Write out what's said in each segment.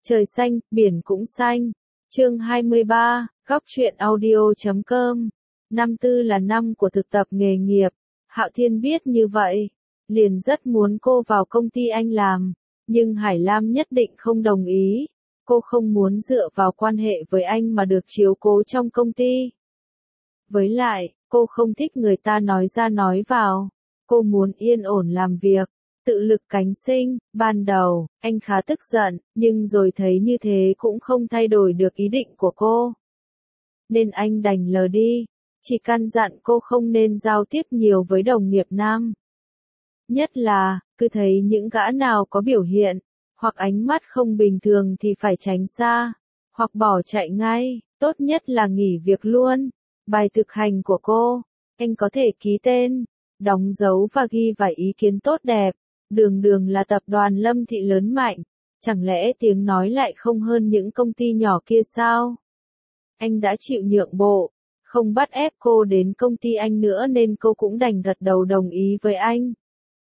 Trời xanh, biển cũng xanh. Chương 23, góc truyện audio.com. Năm tư là năm của thực tập nghề nghiệp. Hạo Thiên biết như vậy, liền rất muốn cô vào công ty anh làm, nhưng Hải Lam nhất định không đồng ý. Cô không muốn dựa vào quan hệ với anh mà được chiếu cố trong công ty. Với lại, cô không thích người ta nói ra nói vào. Cô muốn yên ổn làm việc, tự lực cánh sinh. Ban đầu, anh khá tức giận, nhưng rồi thấy như thế cũng không thay đổi được ý định của cô. Nên anh đành lờ đi, chỉ căn dặn cô không nên giao tiếp nhiều với đồng nghiệp nam. Nhất là, cứ thấy những gã nào có biểu hiện, hoặc ánh mắt không bình thường thì phải tránh xa, hoặc bỏ chạy ngay, tốt nhất là nghỉ việc luôn. Bài thực hành của cô, anh có thể ký tên, đóng dấu và ghi vài ý kiến tốt đẹp. Đường Đường là tập đoàn Lâm Thị lớn mạnh, chẳng lẽ tiếng nói lại không hơn những công ty nhỏ kia sao? Anh đã chịu nhượng bộ, không bắt ép cô đến công ty anh nữa nên cô cũng đành gật đầu đồng ý với anh.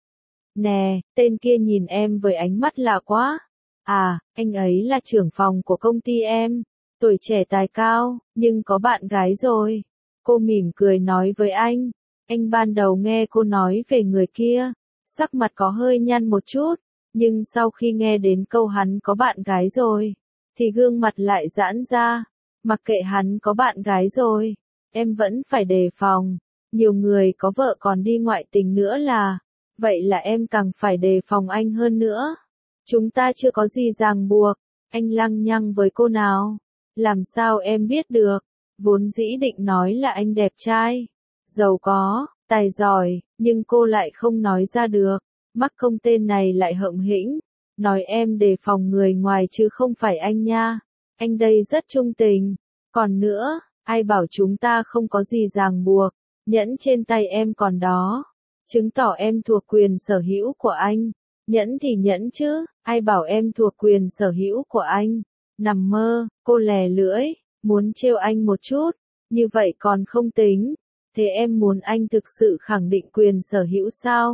Nè, tên kia nhìn em với ánh mắt lạ quá. À, anh ấy là trưởng phòng của công ty em, tuổi trẻ tài cao, nhưng có bạn gái rồi. Cô mỉm cười nói với anh. Anh ban đầu nghe cô nói về người kia, sắc mặt có hơi nhăn một chút, nhưng sau khi nghe đến câu hắn có bạn gái rồi, thì gương mặt lại giãn ra. Mặc kệ hắn có bạn gái rồi, em vẫn phải đề phòng. Nhiều người có vợ còn đi ngoại tình nữa là, vậy là em càng phải đề phòng anh hơn nữa. Chúng ta chưa có gì ràng buộc, anh lăng nhăng với cô nào. Làm sao em biết được, vốn dĩ định nói là anh đẹp trai, giàu có, tài giỏi, nhưng cô lại không nói ra được. Mắc công tên này lại hậm hĩnh, nói em đề phòng người ngoài chứ không phải anh nha. Anh đây rất trung tình. Còn nữa, ai bảo chúng ta không có gì ràng buộc, nhẫn trên tay em còn đó, chứng tỏ em thuộc quyền sở hữu của anh. Nhẫn thì nhẫn chứ, ai bảo em thuộc quyền sở hữu của anh. Nằm mơ, cô lè lưỡi, muốn trêu anh một chút, như vậy còn không tính. Thế em muốn anh thực sự khẳng định quyền sở hữu sao?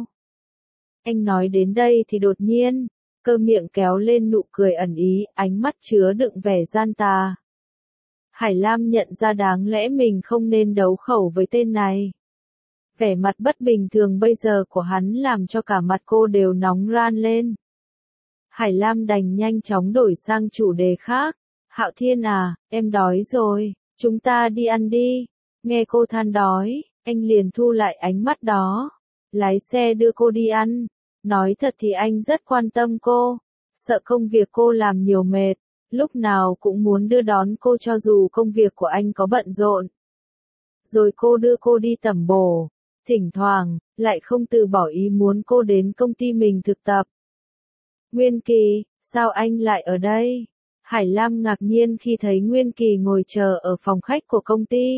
Anh nói đến đây thì đột nhiên, cơ miệng kéo lên nụ cười ẩn ý, ánh mắt chứa đựng vẻ gian tà. Hải Lam nhận ra đáng lẽ mình không nên đấu khẩu với tên này. Vẻ mặt bất bình thường bây giờ của hắn làm cho cả mặt cô đều nóng ran lên. Hải Lam đành nhanh chóng đổi sang chủ đề khác. Hạo Thiên à, em đói rồi, chúng ta đi ăn đi. Nghe cô than đói, anh liền thu lại ánh mắt đó. Lái xe đưa cô đi ăn. Nói thật thì anh rất quan tâm cô, sợ công việc cô làm nhiều mệt, lúc nào cũng muốn đưa đón cô cho dù công việc của anh có bận rộn. Rồi cô đưa cô đi tẩm bổ, thỉnh thoảng, lại không từ bỏ ý muốn cô đến công ty mình thực tập. Nguyên Kỳ, sao anh lại ở đây? Hải Lam ngạc nhiên khi thấy Nguyên Kỳ ngồi chờ ở phòng khách của công ty.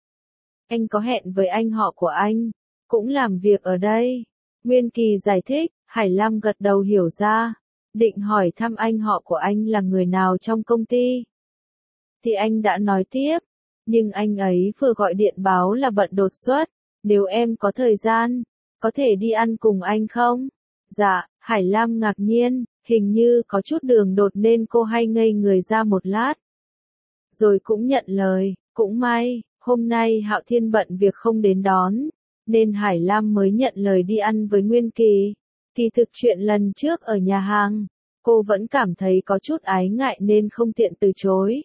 Anh có hẹn với anh họ của anh, cũng làm việc ở đây. Nguyên Kỳ giải thích, Hải Lam gật đầu hiểu ra, định hỏi thăm anh họ của anh là người nào trong công ty. Thì anh đã nói tiếp, nhưng anh ấy vừa gọi điện báo là bận đột xuất, nếu em có thời gian, có thể đi ăn cùng anh không? Dạ, Hải Lam ngạc nhiên, hình như có chút đường đột nên cô hay ngây người ra một lát. Rồi cũng nhận lời, cũng may, hôm nay Hạo Thiên bận việc không đến đón, nên Hải Lam mới nhận lời đi ăn với Nguyên Kỳ. Kỳ thực chuyện lần trước ở nhà hàng, cô vẫn cảm thấy có chút ái ngại nên không tiện từ chối.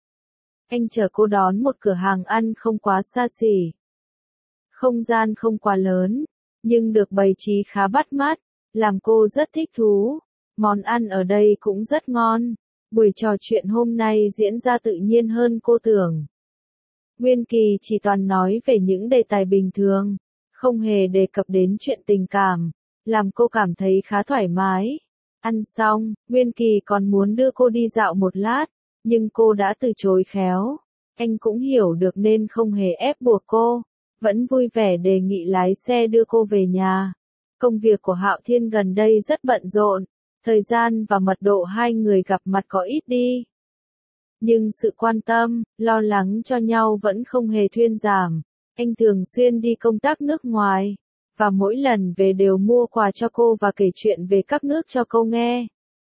Anh chở cô đón một cửa hàng ăn không quá xa xỉ. Không gian không quá lớn, nhưng được bày trí khá bắt mắt, làm cô rất thích thú. Món ăn ở đây cũng rất ngon. Buổi trò chuyện hôm nay diễn ra tự nhiên hơn cô tưởng. Nguyên Kỳ chỉ toàn nói về những đề tài bình thường, không hề đề cập đến chuyện tình cảm, làm cô cảm thấy khá thoải mái. Ăn xong, Nguyên Kỳ còn muốn đưa cô đi dạo một lát, nhưng cô đã từ chối khéo. Anh cũng hiểu được nên không hề ép buộc cô, vẫn vui vẻ đề nghị lái xe đưa cô về nhà. Công việc của Hạo Thiên gần đây rất bận rộn, thời gian và mật độ hai người gặp mặt có ít đi. Nhưng sự quan tâm, lo lắng cho nhau vẫn không hề thuyên giảm. Anh thường xuyên đi công tác nước ngoài, và mỗi lần về đều mua quà cho cô và kể chuyện về các nước cho cô nghe.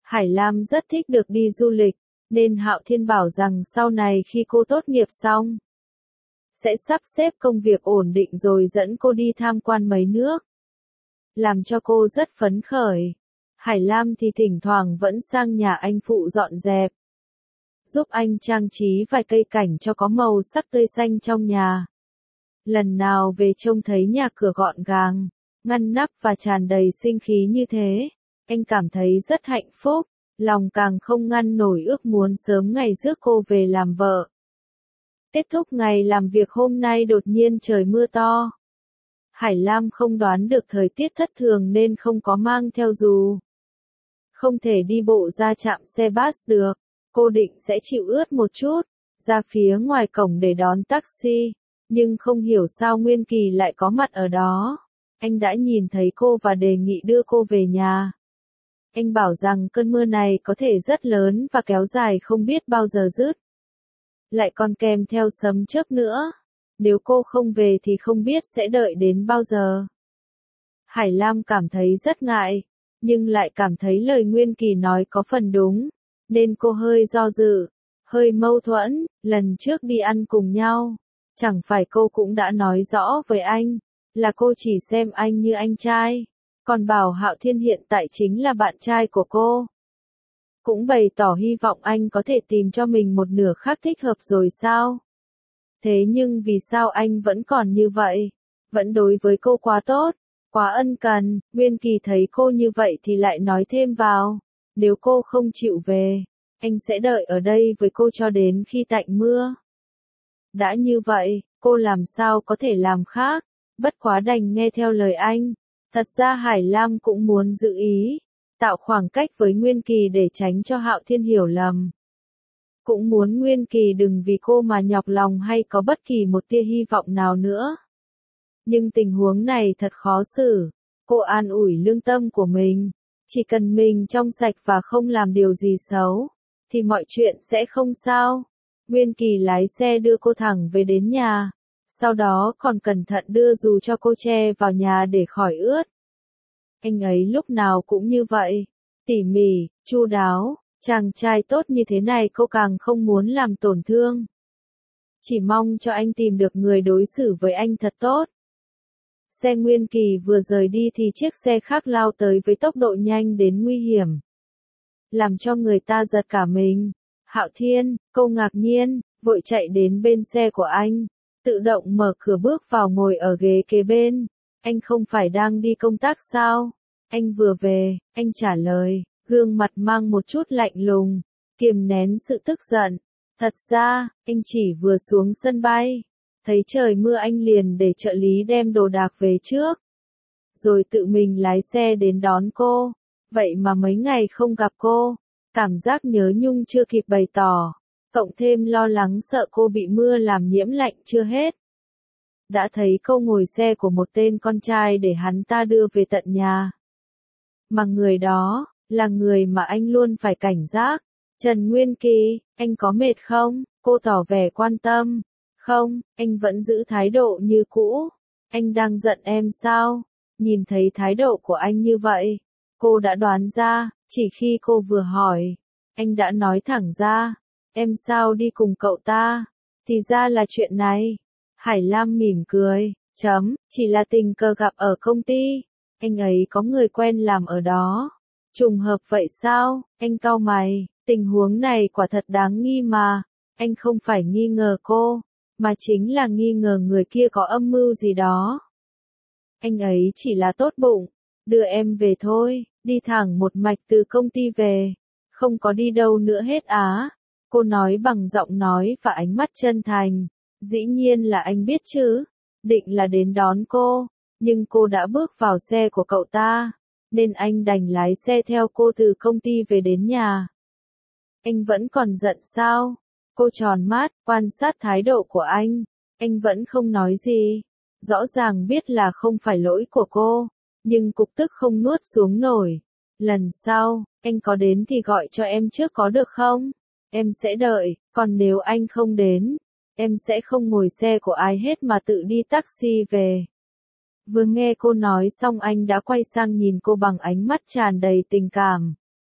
Hải Lam rất thích được đi du lịch, nên Hạo Thiên bảo rằng sau này khi cô tốt nghiệp xong, sẽ sắp xếp công việc ổn định rồi dẫn cô đi tham quan mấy nước. Làm cho cô rất phấn khởi. Hải Lam thì thỉnh thoảng vẫn sang nhà anh phụ dọn dẹp, giúp anh trang trí vài cây cảnh cho có màu sắc tươi xanh trong nhà. Lần nào về trông thấy nhà cửa gọn gàng, ngăn nắp và tràn đầy sinh khí như thế, anh cảm thấy rất hạnh phúc, lòng càng không ngăn nổi ước muốn sớm ngày rước cô về làm vợ. Kết thúc ngày làm việc hôm nay đột nhiên trời mưa to. Hải Lam không đoán được thời tiết thất thường nên không có mang theo dù. Không thể đi bộ ra trạm xe bus được, cô định sẽ chịu ướt một chút, ra phía ngoài cổng để đón taxi, nhưng không hiểu sao Nguyên Kỳ lại có mặt ở đó. Anh đã nhìn thấy cô và đề nghị đưa cô về nhà. Anh bảo rằng cơn mưa này có thể rất lớn và kéo dài không biết bao giờ dứt. Lại còn kèm theo sấm chớp nữa. Nếu cô không về thì không biết sẽ đợi đến bao giờ. Hải Lam cảm thấy rất ngại, nhưng lại cảm thấy lời Nguyên Kỳ nói có phần đúng, nên cô hơi do dự, hơi mâu thuẫn. Lần trước đi ăn cùng nhau, chẳng phải cô cũng đã nói rõ với anh, là cô chỉ xem anh như anh trai, còn bảo Hạo Thiên hiện tại chính là bạn trai của cô. Cũng bày tỏ hy vọng anh có thể tìm cho mình một nửa khác thích hợp rồi sao? Thế nhưng vì sao anh vẫn còn như vậy? Vẫn đối với cô quá tốt, quá ân cần. Nguyên Kỳ thấy cô như vậy thì lại nói thêm vào, nếu cô không chịu về, anh sẽ đợi ở đây với cô cho đến khi tạnh mưa. Đã như vậy, cô làm sao có thể làm khác, bất quá đành nghe theo lời anh. Thật ra Hải Lam cũng muốn giữ ý, tạo khoảng cách với Nguyên Kỳ để tránh cho Hạo Thiên hiểu lầm. Cũng muốn Nguyên Kỳ đừng vì cô mà nhọc lòng hay có bất kỳ một tia hy vọng nào nữa. Nhưng tình huống này thật khó xử. Cô an ủi lương tâm của mình. Chỉ cần mình trong sạch và không làm điều gì xấu, thì mọi chuyện sẽ không sao. Nguyên Kỳ lái xe đưa cô thẳng về đến nhà. Sau đó còn cẩn thận đưa dù cho cô che vào nhà để khỏi ướt. Anh ấy lúc nào cũng như vậy. Tỉ mỉ, chu đáo. Chàng trai tốt như thế này cô càng không muốn làm tổn thương. Chỉ mong cho anh tìm được người đối xử với anh thật tốt. Xe Nguyên Kỳ vừa rời đi thì chiếc xe khác lao tới với tốc độ nhanh đến nguy hiểm. Làm cho người ta giật cả mình. Hạo Thiên, cô ngạc nhiên, vội chạy đến bên xe của anh. Tự động mở cửa bước vào ngồi ở ghế kế bên. Anh không phải đang đi công tác sao? Anh vừa về, anh trả lời. Gương mặt mang một chút lạnh lùng, kiềm nén sự tức giận. Thật ra, anh chỉ vừa xuống sân bay, thấy trời mưa anh liền để trợ lý đem đồ đạc về trước, rồi tự mình lái xe đến đón cô. Vậy mà mấy ngày không gặp cô, cảm giác nhớ nhung chưa kịp bày tỏ, cộng thêm lo lắng sợ cô bị mưa làm nhiễm lạnh chưa hết. Đã thấy cô ngồi xe của một tên con trai để hắn ta đưa về tận nhà. Mà người đó là người mà anh luôn phải cảnh giác. Trần Nguyên Kỳ, anh có mệt không? Cô tỏ vẻ quan tâm. Không, anh vẫn giữ thái độ như cũ. Anh đang giận em sao? Nhìn thấy thái độ của anh như vậy, cô đã đoán ra, chỉ khi cô vừa hỏi, anh đã nói thẳng ra, em sao đi cùng cậu ta? Thì ra là chuyện này. Hải Lam mỉm cười, chỉ là tình cờ gặp ở công ty. Anh ấy có người quen làm ở đó. Trùng hợp vậy sao? Anh cau mày, tình huống này quả thật đáng nghi mà. Anh không phải nghi ngờ cô, mà chính là nghi ngờ người kia có âm mưu gì đó. Anh ấy chỉ là tốt bụng, đưa em về thôi, đi thẳng một mạch từ công ty về, không có đi đâu nữa hết á. Cô nói bằng giọng nói và ánh mắt chân thành. Dĩ nhiên là anh biết chứ, định là đến đón cô, nhưng cô đã bước vào xe của cậu ta, nên anh đành lái xe theo cô từ công ty về đến nhà. Anh vẫn còn giận sao? Cô tròn mắt, quan sát thái độ của anh vẫn không nói gì. Rõ ràng biết là không phải lỗi của cô, nhưng cục tức không nuốt xuống nổi. Lần sau, anh có đến thì gọi cho em trước có được không? Em sẽ đợi, còn nếu anh không đến, em sẽ không ngồi xe của ai hết mà tự đi taxi về. Vừa nghe cô nói xong anh đã quay sang nhìn cô bằng ánh mắt tràn đầy tình cảm.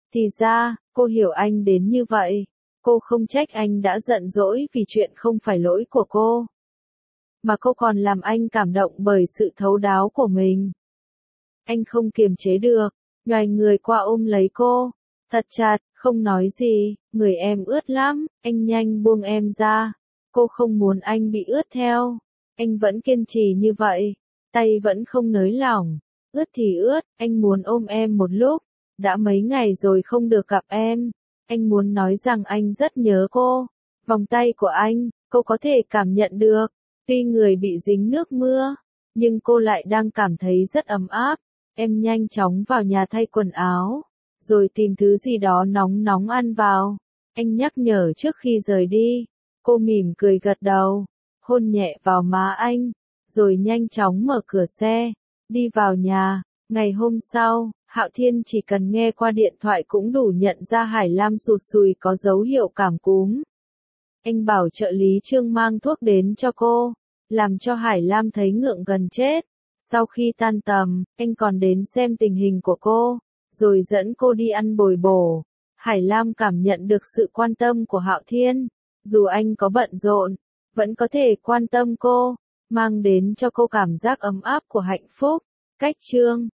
Thì ra, cô hiểu anh đến như vậy. Cô không trách anh đã giận dỗi vì chuyện không phải lỗi của cô. Mà cô còn làm anh cảm động bởi sự thấu đáo của mình. Anh không kiềm chế được, nhoài người qua ôm lấy cô. Thật chặt, không nói gì, người em ướt lắm, anh nhanh buông em ra. Cô không muốn anh bị ướt theo. Anh vẫn kiên trì như vậy, tay vẫn không nới lỏng. Ướt thì ướt, anh muốn ôm em một lúc. Đã mấy ngày rồi không được gặp em. Anh muốn nói rằng anh rất nhớ cô. Vòng tay của anh, cô có thể cảm nhận được. Tuy người bị dính nước mưa, nhưng cô lại đang cảm thấy rất ấm áp. Em nhanh chóng vào nhà thay quần áo, rồi tìm thứ gì đó nóng nóng ăn vào. Anh nhắc nhở trước khi rời đi. Cô mỉm cười gật đầu, hôn nhẹ vào má anh, rồi nhanh chóng mở cửa xe, đi vào nhà. Ngày hôm sau, Hạo Thiên chỉ cần nghe qua điện thoại cũng đủ nhận ra Hải Lam sụt sùi có dấu hiệu cảm cúm. Anh bảo trợ lý Trương mang thuốc đến cho cô, làm cho Hải Lam thấy ngượng gần chết. Sau khi tan tầm, anh còn đến xem tình hình của cô, rồi dẫn cô đi ăn bồi bổ. Hải Lam cảm nhận được sự quan tâm của Hạo Thiên, dù anh có bận rộn, vẫn có thể quan tâm cô, mang đến cho cô cảm giác ấm áp của hạnh phúc. Cách chương